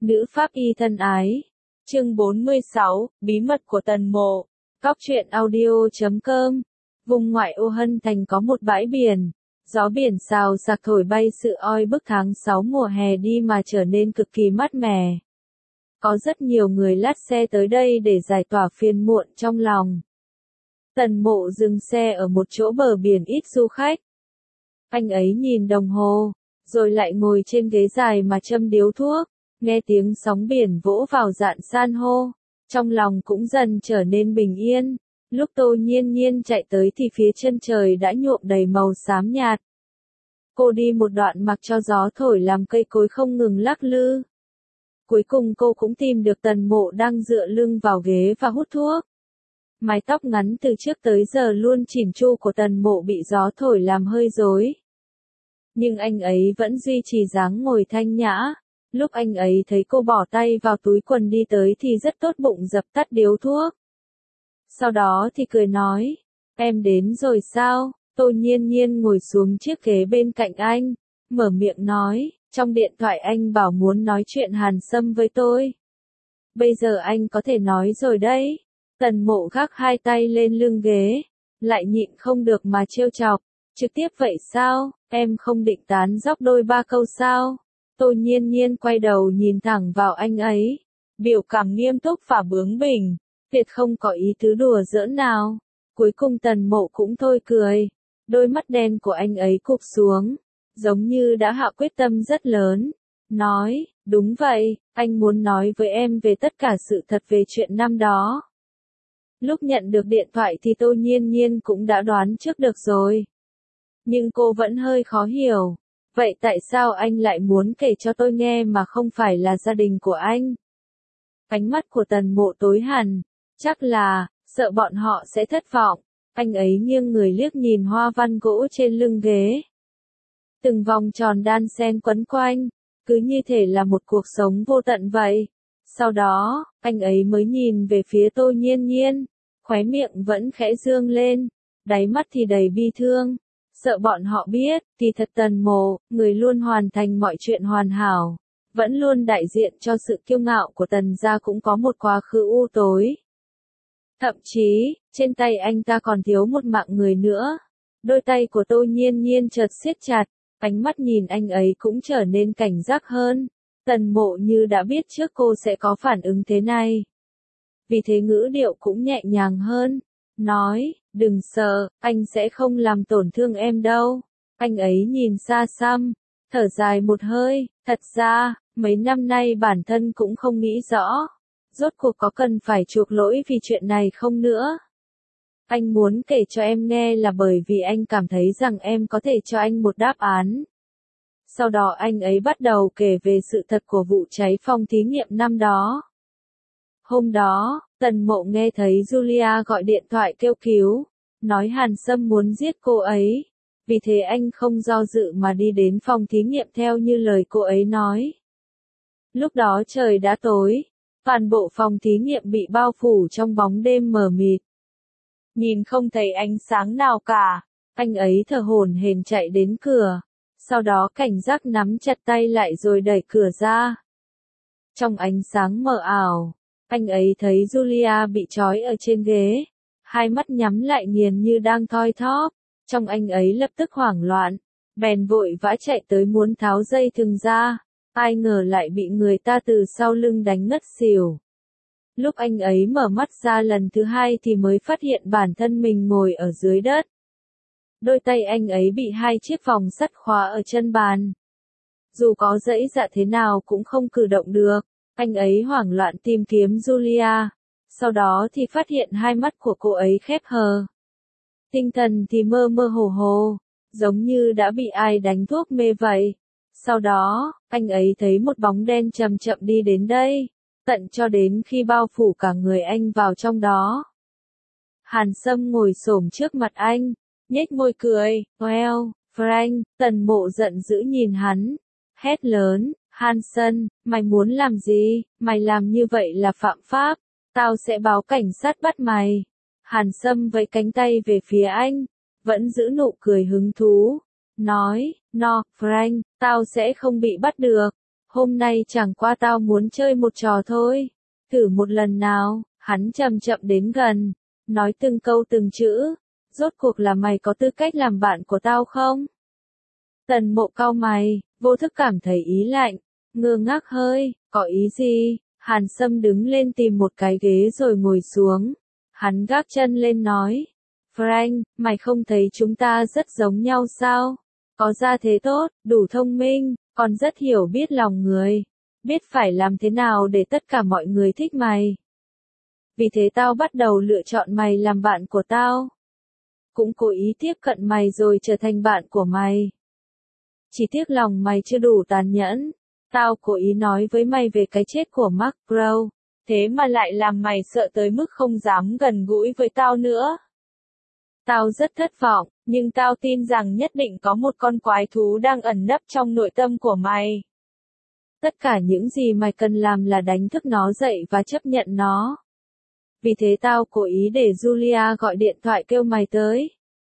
Nữ pháp y thân ái. Chương 46, Bí mật của Tần Mộ. Góc truyện audio.com. Vùng ngoại ô Hân Thành có một bãi biển. Gió biển xào xạc thổi bay sự oi bức tháng 6 mùa hè đi mà trở nên cực kỳ mát mẻ. Có rất nhiều người lát xe tới đây để giải tỏa phiền muộn trong lòng. Tần Mộ dừng xe ở một chỗ bờ biển ít du khách. Anh ấy nhìn đồng hồ, rồi lại ngồi trên ghế dài mà châm điếu thuốc, nghe tiếng sóng biển vỗ vào rạn san hô, trong lòng cũng dần trở nên bình yên. Lúc Tô Nhiên Nhiên chạy tới thì phía chân trời đã nhuộm đầy màu xám nhạt. Cô đi một đoạn mặc cho gió thổi làm cây cối không ngừng lắc lư. Cuối cùng cô cũng tìm được Tần Mộ đang dựa lưng vào ghế và hút thuốc. Mái tóc ngắn từ trước tới giờ luôn chỉn chu của Tần Mộ bị gió thổi làm hơi rối. Nhưng anh ấy vẫn duy trì dáng ngồi thanh nhã. Lúc anh ấy thấy cô bỏ tay vào túi quần đi tới thì rất tốt bụng dập tắt điếu thuốc. Sau đó thì cười nói, em đến rồi sao? Tô Nhiên Nhiên ngồi xuống chiếc ghế bên cạnh anh, mở miệng nói, trong điện thoại anh bảo muốn nói chuyện Hàn Sâm với tôi. Bây giờ anh có thể nói rồi đấy. Tần Mộ gác hai tay lên lưng ghế, lại nhịn không được mà trêu chọc, trực tiếp vậy sao, em không định tán dóc đôi ba câu sao? Tô Nhiên Nhiên quay đầu nhìn thẳng vào anh ấy, biểu cảm nghiêm túc và bướng bỉnh, tuyệt không có ý tứ đùa giỡn nào. Cuối cùng Tần Mộ cũng thôi cười, đôi mắt đen của anh ấy cụp xuống, giống như đã hạ quyết tâm rất lớn, nói, đúng vậy, anh muốn nói với em về tất cả sự thật về chuyện năm đó. Lúc nhận được điện thoại thì Tô Nhiên Nhiên cũng đã đoán trước được rồi. Nhưng cô vẫn hơi khó hiểu. Vậy tại sao anh lại muốn kể cho tôi nghe mà không phải là gia đình của anh? Ánh mắt của Tần Mộ tối hẳn, chắc là, sợ bọn họ sẽ thất vọng. Anh ấy nghiêng người liếc nhìn hoa văn gỗ trên lưng ghế. Từng vòng tròn đan xen quấn quanh, cứ như thể là một cuộc sống vô tận vậy. Sau đó, anh ấy mới nhìn về phía Tô Nhiên Nhiên, khóe miệng vẫn khẽ dương lên, đáy mắt thì đầy bi thương. Sợ bọn họ biết, thì thật Tần Mộ, người luôn hoàn thành mọi chuyện hoàn hảo, vẫn luôn đại diện cho sự kiêu ngạo của Tần gia cũng có một quá khứ u tối. Thậm chí, trên tay anh ta còn thiếu một mạng người nữa. Đôi tay của Tô Nhiên Nhiên chợt siết chặt, ánh mắt nhìn anh ấy cũng trở nên cảnh giác hơn. Tần Mộ như đã biết trước cô sẽ có phản ứng thế này. Vì thế ngữ điệu cũng nhẹ nhàng hơn. Nói, đừng sợ, anh sẽ không làm tổn thương em đâu. Anh ấy nhìn xa xăm, thở dài một hơi, thật ra, mấy năm nay bản thân cũng không nghĩ rõ. Rốt cuộc có cần phải chuộc lỗi vì chuyện này không nữa. Anh muốn kể cho em nghe là bởi vì anh cảm thấy rằng em có thể cho anh một đáp án. Sau đó anh ấy bắt đầu kể về sự thật của vụ cháy phòng thí nghiệm năm đó. Hôm đó, Tần Mộ nghe thấy Julia gọi điện thoại kêu cứu, nói Hàn Sâm muốn giết cô ấy. Vì thế anh không do dự mà đi đến phòng thí nghiệm theo như lời cô ấy nói. Lúc đó trời đã tối, toàn bộ phòng thí nghiệm bị bao phủ trong bóng đêm mờ mịt. Nhìn không thấy ánh sáng nào cả, anh ấy thở hổn hển chạy đến cửa, sau đó cảnh giác nắm chặt tay lại rồi đẩy cửa ra. Trong ánh sáng mờ ảo, anh ấy thấy Julia bị trói ở trên ghế, hai mắt nhắm lại nghiền như đang thoi thóp, trong anh ấy lập tức hoảng loạn, bèn vội vã chạy tới muốn tháo dây thừng ra, ai ngờ lại bị người ta từ sau lưng đánh ngất xỉu. Lúc anh ấy mở mắt ra lần thứ hai thì mới phát hiện bản thân mình ngồi ở dưới đất. Đôi tay anh ấy bị hai chiếc vòng sắt khóa ở chân bàn. Dù có giãy giụa thế nào cũng không cử động được. Anh ấy hoảng loạn tìm kiếm Julia, sau đó thì phát hiện hai mắt của cô ấy khép hờ. Tinh thần thì mơ mơ hồ hồ, giống như đã bị ai đánh thuốc mê vậy. Sau đó, anh ấy thấy một bóng đen chậm chậm đi đến đây, tận cho đến khi bao phủ cả người anh vào trong đó. Hàn Sâm ngồi xổm trước mặt anh, nhếch môi cười, "Well, Frank." Tần Mộ giận dữ nhìn hắn, hét lớn, "Hanson, mày muốn làm gì? Mày làm như vậy là phạm pháp, tao sẽ báo cảnh sát bắt mày." Hàn Sâm vẫy cánh tay về phía anh, vẫn giữ nụ cười hứng thú, nói, "No, Frank, tao sẽ không bị bắt được. Hôm nay chẳng qua tao muốn chơi một trò thôi. Thử một lần nào, hắn chậm chậm đến gần, nói từng câu từng chữ. Rốt cuộc là mày có tư cách làm bạn của tao không? Tần Mộ cau mày, vô thức cảm thấy ý lạnh, ngơ ngác hơi, có ý gì? Hàn Sâm đứng lên tìm một cái ghế rồi ngồi xuống. Hắn gác chân lên nói, Frank, mày không thấy chúng ta rất giống nhau sao? Có gia thế tốt, đủ thông minh, còn rất hiểu biết lòng người. Biết phải làm thế nào để tất cả mọi người thích mày. Vì thế tao bắt đầu lựa chọn mày làm bạn của tao. Cũng cố ý tiếp cận mày rồi trở thành bạn của mày. Chỉ tiếc lòng mày chưa đủ tàn nhẫn. Tao cố ý nói với mày về cái chết của Mark Brown. Thế mà lại làm mày sợ tới mức không dám gần gũi với tao nữa. Tao rất thất vọng, nhưng tao tin rằng nhất định có một con quái thú đang ẩn nấp trong nội tâm của mày. Tất cả những gì mày cần làm là đánh thức nó dậy và chấp nhận nó. Vì thế tao cố ý để Julia gọi điện thoại kêu mày tới.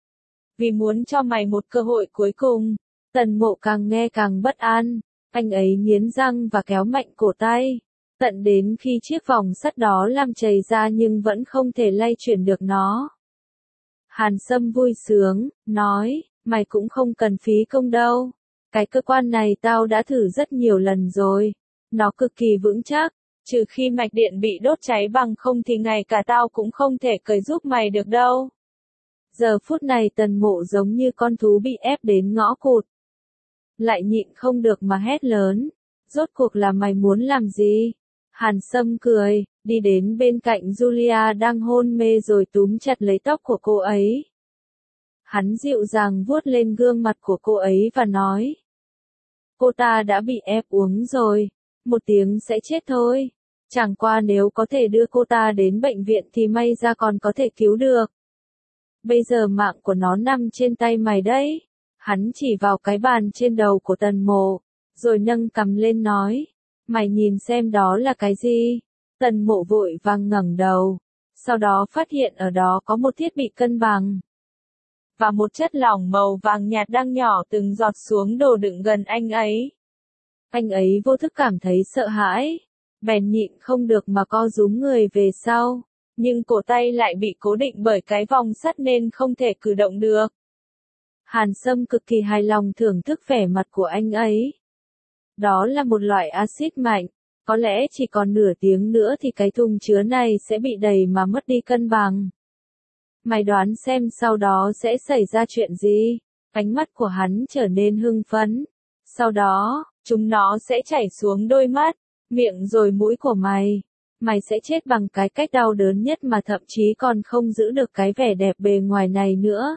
Vì muốn cho mày một cơ hội cuối cùng. Tần Mộ càng nghe càng bất an. Anh ấy nghiến răng và kéo mạnh cổ tay. Tận đến khi chiếc vòng sắt đó làm chày ra nhưng vẫn không thể lay chuyển được nó. Hàn Sâm vui sướng, nói, mày cũng không cần phí công đâu. Cái cơ quan này tao đã thử rất nhiều lần rồi. Nó cực kỳ vững chắc, trừ khi mạch điện bị đốt cháy bằng không thì ngay cả tao cũng không thể cởi giúp mày được đâu. Giờ phút này Tần Mộ giống như con thú bị ép đến ngõ cụt. Lại nhịn không được mà hét lớn. Rốt cuộc là mày muốn làm gì? Hàn Sâm cười, đi đến bên cạnh Julia đang hôn mê rồi túm chặt lấy tóc của cô ấy. Hắn dịu dàng vuốt lên gương mặt của cô ấy và nói. Cô ta đã bị ép uống rồi, 1 tiếng sẽ chết thôi. Chẳng qua nếu có thể đưa cô ta đến bệnh viện thì may ra còn có thể cứu được. Bây giờ mạng của nó nằm trên tay mày đấy. Hắn chỉ vào cái bàn trên đầu của Tần Mộ, rồi nâng cằm lên nói. Mày nhìn xem đó là cái gì? Tần Mộ vội vàng ngẩng đầu. Sau đó phát hiện ở đó có một thiết bị cân bằng. Và một chất lỏng màu vàng nhạt đang nhỏ từng giọt xuống đồ đựng gần anh ấy. Anh ấy vô thức cảm thấy sợ hãi. Bèn nhịn không được mà co rúm người về sau. Nhưng cổ tay lại bị cố định bởi cái vòng sắt nên không thể cử động được. Hàn Sâm cực kỳ hài lòng thưởng thức vẻ mặt của anh ấy. Đó là một loại axit mạnh. Có lẽ chỉ còn nửa tiếng nữa thì cái thùng chứa này sẽ bị đầy mà mất đi cân bằng. Mày đoán xem sau đó sẽ xảy ra chuyện gì? Ánh mắt của hắn trở nên hưng phấn. Sau đó, chúng nó sẽ chảy xuống đôi mắt, miệng rồi mũi của mày. Mày sẽ chết bằng cái cách đau đớn nhất mà thậm chí còn không giữ được cái vẻ đẹp bề ngoài này nữa.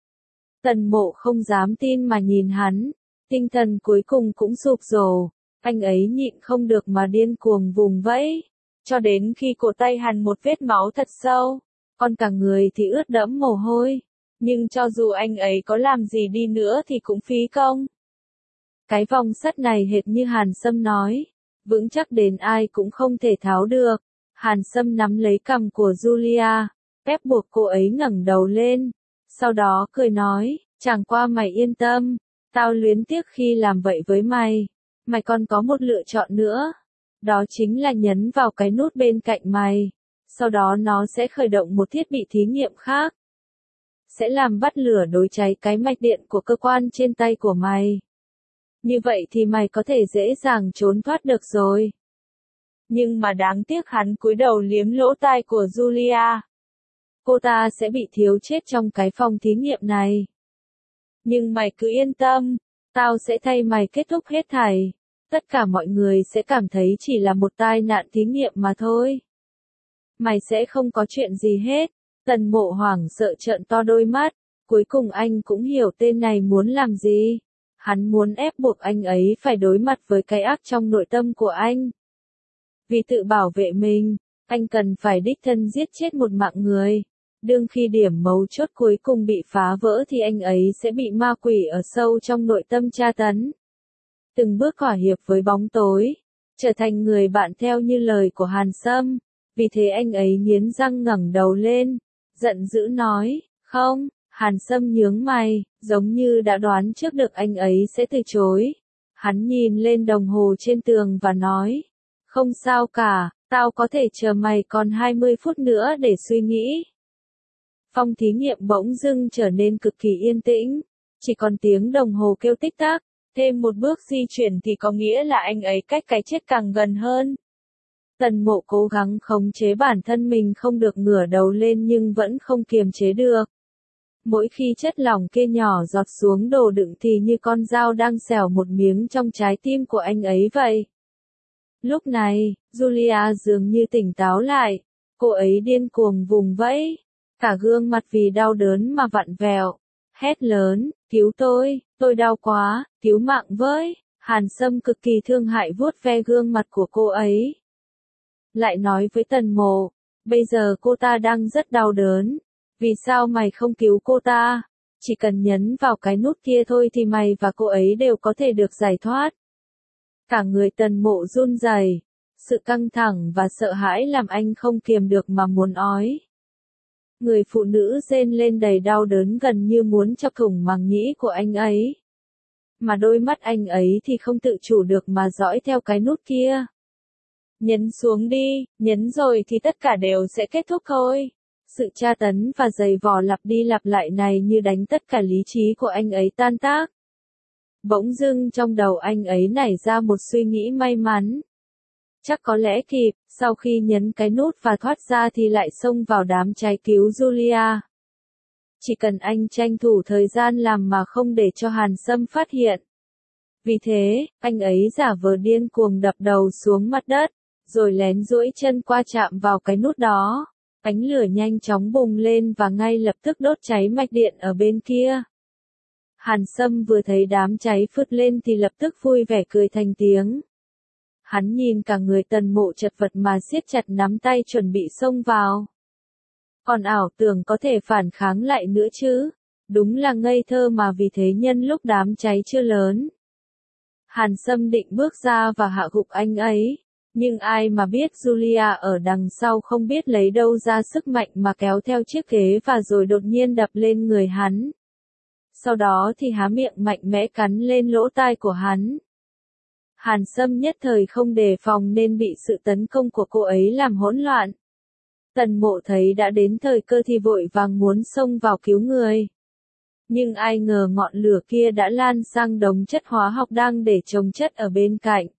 Tần Mộ không dám tin mà nhìn hắn. Tinh thần cuối cùng cũng sụp đổ. Anh ấy nhịn không được mà điên cuồng vùng vẫy. Cho đến khi cổ tay hắn một vết máu thật sâu. Còn cả người thì ướt đẫm mồ hôi. Nhưng cho dù anh ấy có làm gì đi nữa thì cũng phí công. Cái vòng sắt này hệt như Hàn Sâm nói. Vững chắc đến ai cũng không thể tháo được. Hàn Sâm nắm lấy cằm của Julia. Ép buộc cô ấy ngẩng đầu lên. Sau đó cười nói, chẳng qua mày yên tâm. Tao luyến tiếc khi làm vậy với mày. Mày còn có một lựa chọn nữa. Đó chính là nhấn vào cái nút bên cạnh mày. Sau đó nó sẽ khởi động một thiết bị thí nghiệm khác. Sẽ làm bắt lửa đối cháy cái mạch điện của cơ quan trên tay của mày. Như vậy thì mày có thể dễ dàng trốn thoát được rồi. Nhưng mà đáng tiếc hắn cúi đầu liếm lỗ tai của Julia. Cô ta sẽ bị thiếu chết trong cái phòng thí nghiệm này. Nhưng mày cứ yên tâm, tao sẽ thay mày kết thúc hết thảy. Tất cả mọi người sẽ cảm thấy chỉ là một tai nạn thí nghiệm mà thôi. Mày sẽ không có chuyện gì hết. Tần Mộ hoảng sợ trợn to đôi mắt. Cuối cùng anh cũng hiểu tên này muốn làm gì. Hắn muốn ép buộc anh ấy phải đối mặt với cái ác trong nội tâm của anh. Vì tự bảo vệ mình, anh cần phải đích thân giết chết một mạng người. Đương khi điểm mấu chốt cuối cùng bị phá vỡ thì anh ấy sẽ bị ma quỷ ở sâu trong nội tâm tra tấn. Từng bước thỏa hiệp với bóng tối, trở thành người bạn theo như lời của Hàn Sâm. Vì thế anh ấy nghiến răng ngẩng đầu lên, giận dữ nói, không. Hàn Sâm nhướng mày, giống như đã đoán trước được anh ấy sẽ từ chối. Hắn nhìn lên đồng hồ trên tường và nói, không sao cả, tao có thể chờ mày còn 20 phút nữa để suy nghĩ. Phòng thí nghiệm bỗng dưng trở nên cực kỳ yên tĩnh, chỉ còn tiếng đồng hồ kêu tích tắc, thêm một bước di chuyển thì có nghĩa là anh ấy cách cái chết càng gần hơn. Tần Mộ cố gắng khống chế bản thân mình không được ngửa đầu lên nhưng vẫn không kiềm chế được. Mỗi khi chất lỏng kia nhỏ giọt xuống đồ đựng thì như con dao đang xẻo một miếng trong trái tim của anh ấy vậy. Lúc này, Julia dường như tỉnh táo lại, cô ấy điên cuồng vùng vẫy, cả gương mặt vì đau đớn mà vặn vẹo, hét lớn, cứu tôi đau quá, cứu mạng với. Hàn Sâm cực kỳ thương hại vuốt ve gương mặt của cô ấy. Lại nói với Tần Mộ, bây giờ cô ta đang rất đau đớn, vì sao mày không cứu cô ta? Chỉ cần nhấn vào cái nút kia thôi thì mày và cô ấy đều có thể được giải thoát. Cả người Tần Mộ run rẩy, sự căng thẳng và sợ hãi làm anh không kiềm được mà muốn ói. Người phụ nữ rên lên đầy đau đớn gần như muốn chọc thủng màng nhĩ của anh ấy. Mà đôi mắt anh ấy thì không tự chủ được mà dõi theo cái nút kia. Nhấn xuống đi, nhấn rồi thì tất cả đều sẽ kết thúc thôi. Sự tra tấn và giày vò lặp đi lặp lại này như đánh tất cả lý trí của anh ấy tan tác. Bỗng dưng trong đầu anh ấy nảy ra một suy nghĩ may mắn. Chắc có lẽ kịp, sau khi nhấn cái nút và thoát ra thì lại xông vào đám cháy cứu Julia. Chỉ cần anh tranh thủ thời gian làm mà không để cho Hàn Sâm phát hiện. Vì thế, anh ấy giả vờ điên cuồng đập đầu xuống mặt đất, rồi lén duỗi chân qua chạm vào cái nút đó. Ánh lửa nhanh chóng bùng lên và ngay lập tức đốt cháy mạch điện ở bên kia. Hàn Sâm vừa thấy đám cháy phứt lên thì lập tức vui vẻ cười thành tiếng. Hắn nhìn cả người Tần Mộ chật vật mà siết chặt nắm tay chuẩn bị xông vào. Còn ảo tưởng có thể phản kháng lại nữa chứ. Đúng là ngây thơ mà vì thế nhân lúc đám cháy chưa lớn. Hàn Sâm định bước ra và hạ gục anh ấy. Nhưng ai mà biết Julia ở đằng sau không biết lấy đâu ra sức mạnh mà kéo theo chiếc ghế và rồi đột nhiên đập lên người hắn. Sau đó thì há miệng mạnh mẽ cắn lên lỗ tai của hắn. Hàn Sâm nhất thời không đề phòng nên bị sự tấn công của cô ấy làm hỗn loạn. Tần Mộ thấy đã đến thời cơ thì vội vàng muốn xông vào cứu người. Nhưng ai ngờ ngọn lửa kia đã lan sang đống chất hóa học đang để chồng chất ở bên cạnh.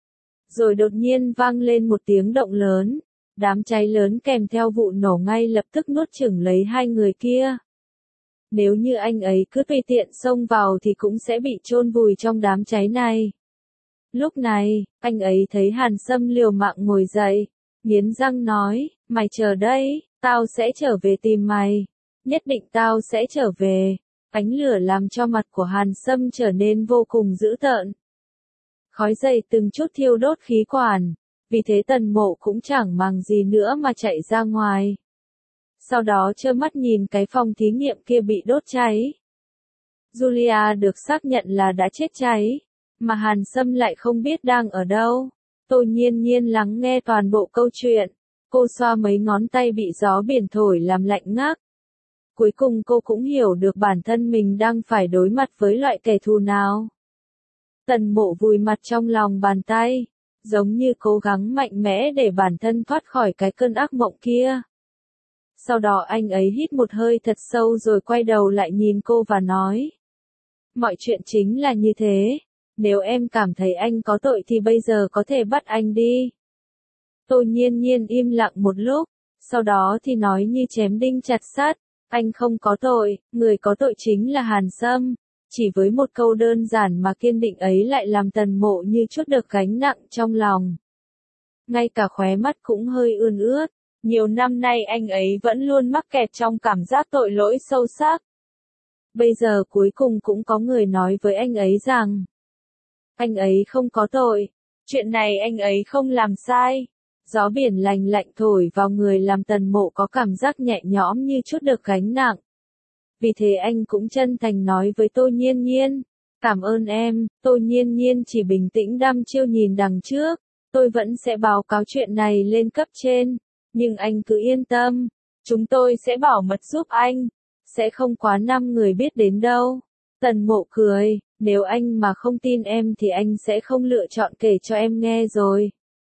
Rồi đột nhiên vang lên một tiếng động lớn, đám cháy lớn kèm theo vụ nổ ngay lập tức nuốt chửng lấy hai người kia. Nếu như anh ấy cứ tùy tiện xông vào thì cũng sẽ bị chôn vùi trong đám cháy này. Lúc này, anh ấy thấy Hàn Sâm liều mạng ngồi dậy, nghiến răng nói, mày chờ đây, tao sẽ trở về tìm mày, nhất định tao sẽ trở về. Ánh lửa làm cho mặt của Hàn Sâm trở nên vô cùng dữ tợn. Khói dày từng chút thiêu đốt khí quản, vì thế Tần Mộ cũng chẳng màng gì nữa mà chạy ra ngoài. Sau đó trơ mắt nhìn cái phòng thí nghiệm kia bị đốt cháy. Julia được xác nhận là đã chết cháy, mà Hàn Sâm lại không biết đang ở đâu. Tô Nhiên Nhiên lắng nghe toàn bộ câu chuyện, cô xoa mấy ngón tay bị gió biển thổi làm lạnh ngắt. Cuối cùng cô cũng hiểu được bản thân mình đang phải đối mặt với loại kẻ thù nào. Tần Mộ vùi mặt trong lòng bàn tay, giống như cố gắng mạnh mẽ để bản thân thoát khỏi cái cơn ác mộng kia. Sau đó anh ấy hít một hơi thật sâu rồi quay đầu lại nhìn cô và nói. Mọi chuyện chính là như thế, nếu em cảm thấy anh có tội thì bây giờ có thể bắt anh đi. Tô Nhiên Nhiên im lặng một lúc, sau đó thì nói như chém đinh chặt sắt, anh không có tội, người có tội chính là Hàn Sâm. Chỉ với một câu đơn giản mà kiên định ấy lại làm Tần Mộ như trút được gánh nặng trong lòng. Ngay cả khóe mắt cũng hơi ươn ướt, nhiều năm nay anh ấy vẫn luôn mắc kẹt trong cảm giác tội lỗi sâu sắc. Bây giờ cuối cùng cũng có người nói với anh ấy rằng, anh ấy không có tội, chuyện này anh ấy không làm sai. Gió biển lành lạnh thổi vào người làm Tần Mộ có cảm giác nhẹ nhõm như trút được gánh nặng. Vì thế anh cũng chân thành nói với Tô Nhiên Nhiên, cảm ơn em. Tô Nhiên Nhiên chỉ bình tĩnh đăm chiêu nhìn đằng trước, tôi vẫn sẽ báo cáo chuyện này lên cấp trên, nhưng anh cứ yên tâm, chúng tôi sẽ bảo mật giúp anh, sẽ không quá 5 người biết đến đâu. Tần Mộ cười, Nếu anh mà không tin em thì anh sẽ không lựa chọn kể cho em nghe rồi.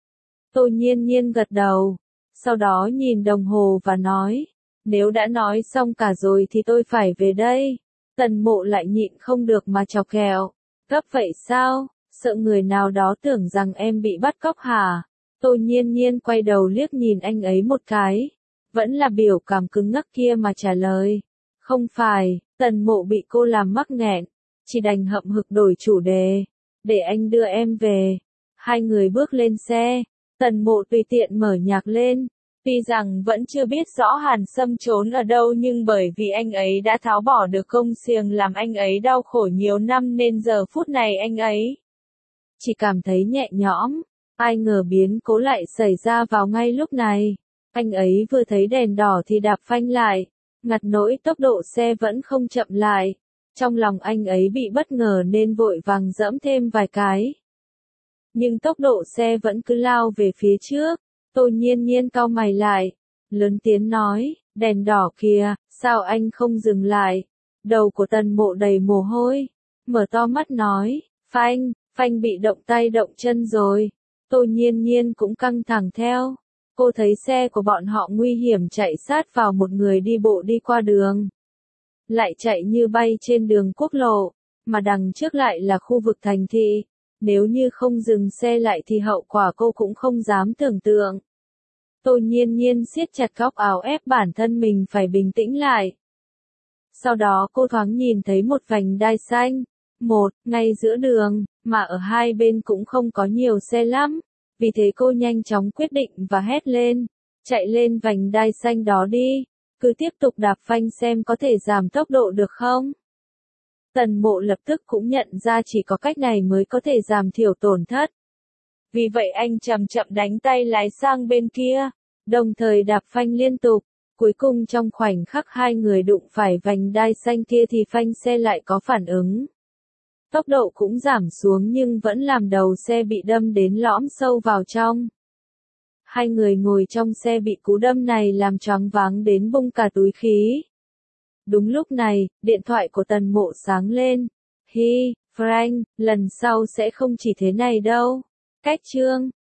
Tô Nhiên Nhiên gật đầu, sau đó nhìn đồng hồ và nói, nếu đã nói xong cả rồi thì tôi phải về đây. Tần Mộ lại nhịn không được mà chọc ghẹo, gấp vậy sao, sợ người nào đó tưởng rằng em bị bắt cóc hả? Tô Nhiên Nhiên quay đầu liếc nhìn anh ấy một cái, vẫn là biểu cảm cứng ngắc kia mà trả lời, không phải. Tần Mộ bị cô làm mắc nghẹn, chỉ đành hậm hực đổi chủ đề, để anh đưa em về. Hai người bước lên xe, Tần Mộ tùy tiện mở nhạc lên. Tuy rằng vẫn chưa biết rõ Hàn Sâm trốn ở đâu nhưng bởi vì anh ấy đã tháo bỏ được công xiềng làm anh ấy đau khổ nhiều năm nên giờ phút này anh ấy chỉ cảm thấy nhẹ nhõm. Ai ngờ biến cố lại xảy ra vào ngay lúc này. Anh ấy vừa thấy đèn đỏ thì đạp phanh lại, ngặt nỗi tốc độ xe vẫn không chậm lại. Trong lòng anh ấy bị bất ngờ nên vội vàng giẫm thêm vài cái. Nhưng tốc độ xe vẫn cứ lao về phía trước. Tô Nhiên Nhiên cau mày lại, lớn tiếng nói, đèn đỏ kìa, sao anh không dừng lại? Đầu của Tần Mộ đầy mồ hôi, mở to mắt nói, phanh bị động tay động chân rồi. Tô Nhiên Nhiên cũng căng thẳng theo. Cô thấy xe của bọn họ nguy hiểm chạy sát vào một người đi bộ đi qua đường. Lại chạy như bay trên đường quốc lộ, mà đằng trước lại là khu vực thành thị. Nếu như không dừng xe lại thì hậu quả cô cũng không dám tưởng tượng. Tô Nhiên Nhiên siết chặt góc áo ép bản thân mình phải bình tĩnh lại. Sau đó cô thoáng nhìn thấy một vành đai xanh, ngay giữa đường, mà ở hai bên cũng không có nhiều xe lắm. Vì thế cô nhanh chóng quyết định và hét lên, chạy lên vành đai xanh đó đi, cứ tiếp tục đạp phanh xem có thể giảm tốc độ được không. Tần Mộ lập tức cũng nhận ra chỉ có cách này mới có thể giảm thiểu tổn thất. Vì vậy anh chậm chậm đánh tay lái sang bên kia, đồng thời đạp phanh liên tục. Cuối cùng trong khoảnh khắc hai người đụng phải vành đai xanh kia thì phanh xe lại có phản ứng. Tốc độ cũng giảm xuống nhưng vẫn làm đầu xe bị đâm đến lõm sâu vào trong. Hai người ngồi trong xe bị cú đâm này làm choáng váng đến bung cả túi khí. Đúng lúc này, điện thoại của Tần Mộ sáng lên. Frank, lần sau sẽ không chỉ thế này đâu. Cách chương